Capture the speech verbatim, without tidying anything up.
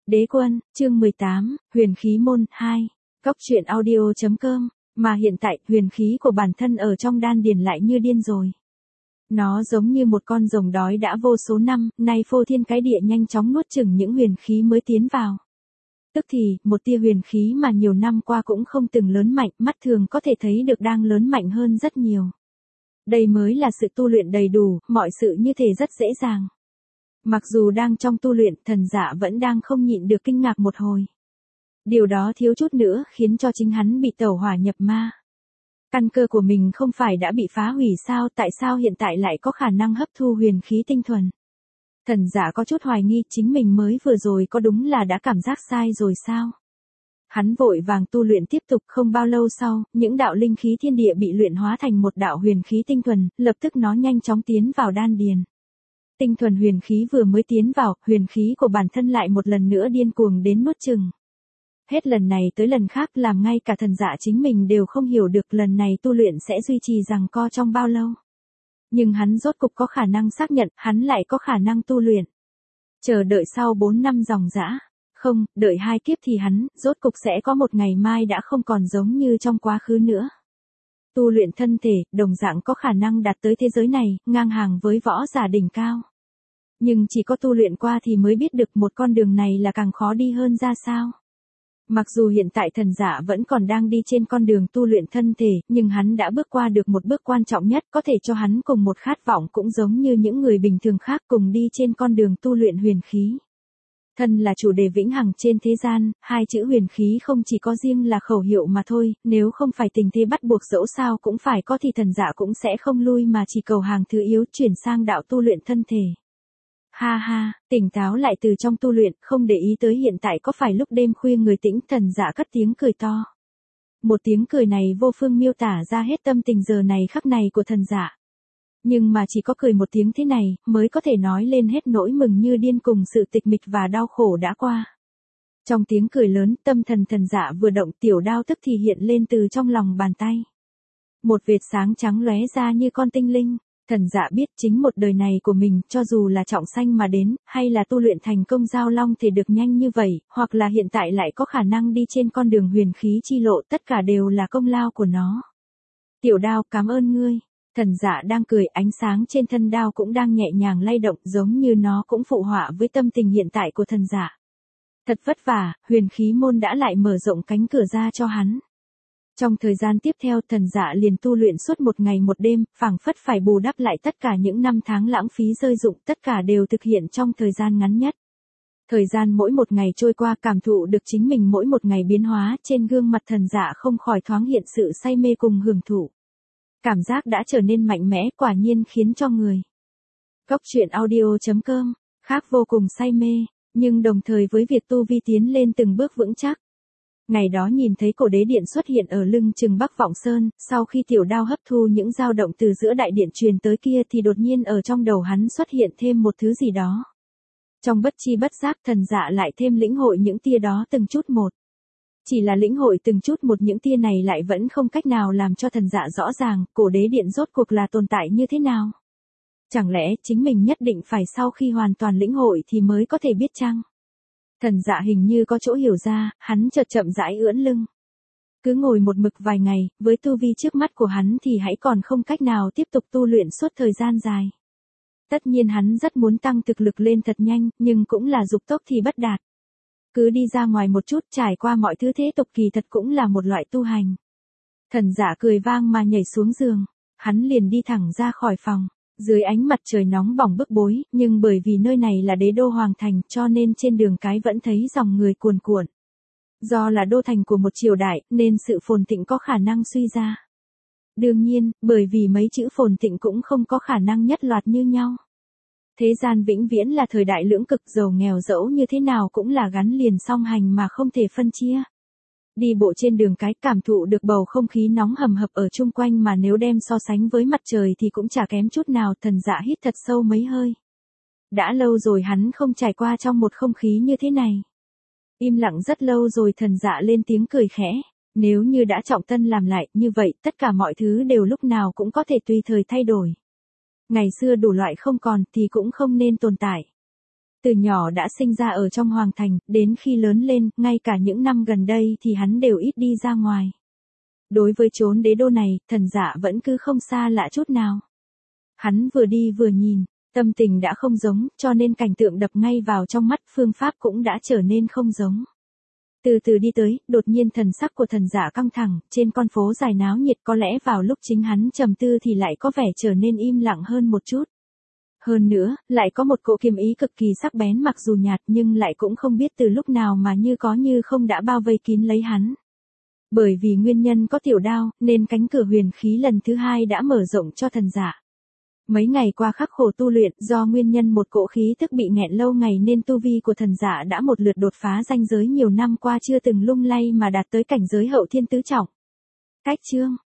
Đế quân, chương mười tám, huyền khí môn, hai. Cóc truyện audio chấm com, mà hiện tại, huyền khí của bản thân ở trong đan điền lại như điên rồi. Nó giống như một con rồng đói đã vô số năm, nay phô thiên cái địa nhanh chóng nuốt chửng những huyền khí mới tiến vào. Tức thì, một tia huyền khí mà nhiều năm qua cũng không từng lớn mạnh, mắt thường có thể thấy được đang lớn mạnh hơn rất nhiều. Đây mới là sự tu luyện đầy đủ, mọi sự như thể rất dễ dàng. Mặc dù đang trong tu luyện, thần dạ vẫn đang không nhịn được kinh ngạc một hồi. Điều đó thiếu chút nữa khiến cho chính hắn bị tẩu hỏa nhập ma. Căn cơ của mình không phải đã bị phá hủy sao, tại sao hiện tại lại có khả năng hấp thu huyền khí tinh thuần? Thần dạ có chút hoài nghi chính mình mới vừa rồi có đúng là đã cảm giác sai rồi sao? Hắn vội vàng tu luyện tiếp tục, không bao lâu sau, những đạo linh khí thiên địa bị luyện hóa thành một đạo huyền khí tinh thuần, lập tức nó nhanh chóng tiến vào đan điền. Tinh thuần huyền khí vừa mới tiến vào, huyền khí của bản thân lại một lần nữa điên cuồng đến nuốt chửng. Hết lần này tới lần khác làm ngay cả thần dạ chính mình đều không hiểu được lần này tu luyện sẽ duy trì giằng co trong bao lâu. Nhưng hắn rốt cục có khả năng xác nhận hắn lại có khả năng tu luyện. Chờ đợi sau bốn năm dòng dã. Không, đợi hai kiếp thì hắn, rốt cục sẽ có một ngày mai đã không còn giống như trong quá khứ nữa. Tu luyện thân thể, đồng dạng có khả năng đạt tới thế giới này, ngang hàng với võ giả đỉnh cao. Nhưng chỉ có tu luyện qua thì mới biết được một con đường này là càng khó đi hơn ra sao. Mặc dù hiện tại thần giả vẫn còn đang đi trên con đường tu luyện thân thể, nhưng hắn đã bước qua được một bước quan trọng nhất có thể cho hắn cùng một khát vọng cũng giống như những người bình thường khác cùng đi trên con đường tu luyện huyền khí. Thân là chủ đề vĩnh hằng trên thế gian, hai chữ huyền khí không chỉ có riêng là khẩu hiệu mà thôi, nếu không phải tình thế bắt buộc dẫu sao cũng phải có thì thần giả cũng sẽ không lui mà chỉ cầu hàng thứ yếu chuyển sang đạo tu luyện thân thể. Ha ha, tỉnh táo lại từ trong tu luyện, không để ý tới hiện tại có phải lúc đêm khuya người tĩnh, thần giả cất tiếng cười to. Một tiếng cười này vô phương miêu tả ra hết tâm tình giờ này khắc này của thần giả. Nhưng mà chỉ có cười một tiếng thế này, mới có thể nói lên hết nỗi mừng như điên cùng sự tịch mịch và đau khổ đã qua. Trong tiếng cười lớn, tâm thần thần dạ vừa động, tiểu đao tức thì hiện lên từ trong lòng bàn tay. Một vệt sáng trắng lóe ra như con tinh linh. Thần dạ biết chính một đời này của mình, cho dù là trọng sanh mà đến, hay là tu luyện thành công giao long thì được nhanh như vậy, hoặc là hiện tại lại có khả năng đi trên con đường huyền khí chi lộ, tất cả đều là công lao của nó. Tiểu đao, cảm ơn ngươi. Thần dạ đang cười, ánh sáng trên thân đao cũng đang nhẹ nhàng lay động, giống như nó cũng phụ họa với tâm tình hiện tại của thần dạ. Thật vất vả, huyền khí môn đã lại mở rộng cánh cửa ra cho hắn. Trong thời gian tiếp theo, thần dạ liền tu luyện suốt một ngày một đêm, phảng phất phải bù đắp lại tất cả những năm tháng lãng phí rơi dụng, tất cả đều thực hiện trong thời gian ngắn nhất. Thời gian mỗi một ngày trôi qua, cảm thụ được chính mình mỗi một ngày biến hóa, trên gương mặt thần dạ không khỏi thoáng hiện sự say mê cùng hưởng thụ. Cảm giác đã trở nên mạnh mẽ, quả nhiên khiến cho người. Cóc truyện audio chấm com, khác vô cùng say mê, nhưng đồng thời với việc tu vi tiến lên từng bước vững chắc. Ngày đó nhìn thấy cổ đế điện xuất hiện ở lưng chừng Bắc Vọng Sơn, sau khi tiểu đao hấp thu những dao động từ giữa đại điện truyền tới kia thì đột nhiên ở trong đầu hắn xuất hiện thêm một thứ gì đó. Trong bất chi bất giác thần dạ lại thêm lĩnh hội những tia đó từng chút một. Chỉ là lĩnh hội từng chút một những tia này lại vẫn không cách nào làm cho thần dạ rõ ràng cổ đế điện rốt cuộc là tồn tại như thế nào. Chẳng lẽ chính mình nhất định phải sau khi hoàn toàn lĩnh hội thì mới có thể biết chăng? Thần dạ hình như có chỗ hiểu ra, hắn chợt chậm rãi ưỡn lưng. Cứ ngồi một mực vài ngày, với tu vi trước mắt của hắn thì hãy còn không cách nào tiếp tục tu luyện suốt thời gian dài. Tất nhiên hắn rất muốn tăng thực lực lên thật nhanh, nhưng cũng là dục tốc thì bất đạt. Cứ đi ra ngoài một chút, trải qua mọi thứ thế tục kỳ thật cũng là một loại tu hành. Thần dạ cười vang mà nhảy xuống giường, hắn liền đi thẳng ra khỏi phòng. Dưới ánh mặt trời nóng bỏng bức bối, nhưng bởi vì nơi này là đế đô hoàng thành cho nên trên đường cái vẫn thấy dòng người cuồn cuộn. Do là đô thành của một triều đại nên sự phồn thịnh có khả năng suy ra. Đương nhiên, bởi vì mấy chữ phồn thịnh cũng không có khả năng nhất loạt như nhau. Thế gian vĩnh viễn là thời đại lưỡng cực, giàu nghèo dẫu như thế nào cũng là gắn liền song hành mà không thể phân chia. Đi bộ trên đường cái cảm thụ được bầu không khí nóng hầm hập ở chung quanh mà nếu đem so sánh với mặt trời thì cũng chả kém chút nào. Thần dạ hít thật sâu mấy hơi. Đã lâu rồi hắn không trải qua trong một không khí như thế này. Im lặng rất lâu rồi thần dạ lên tiếng cười khẽ. Nếu như đã trọng tân làm lại như vậy tất cả mọi thứ đều lúc nào cũng có thể tùy thời thay đổi. Ngày xưa đủ loại không còn thì cũng không nên tồn tại. Từ nhỏ đã sinh ra ở trong hoàng thành, đến khi lớn lên, ngay cả những năm gần đây thì hắn đều ít đi ra ngoài. Đối với chốn đế đô này, Thần Dạ vẫn cứ không xa lạ chút nào. Hắn vừa đi vừa nhìn, tâm tình đã không giống, cho nên cảnh tượng đập ngay vào trong mắt, phương pháp cũng đã trở nên không giống. Từ từ đi tới, đột nhiên thần sắc của Thần Dạ căng thẳng, trên con phố dài náo nhiệt, có lẽ vào lúc chính hắn trầm tư thì lại có vẻ trở nên im lặng hơn một chút. Hơn nữa, lại có một cỗ kiếm ý cực kỳ sắc bén, mặc dù nhạt nhưng lại cũng không biết từ lúc nào mà như có như không đã bao vây kín lấy hắn. Bởi vì nguyên nhân có tiểu đao, nên cánh cửa huyền khí lần thứ hai đã mở rộng cho Thần Dạ. Mấy ngày qua khắc khổ tu luyện, do nguyên nhân một cỗ khí tức bị nghẹn lâu ngày nên tu vi của Thần Dạ đã một lượt đột phá ranh giới nhiều năm qua chưa từng lung lay mà đạt tới cảnh giới hậu thiên tứ trọng. Cách chương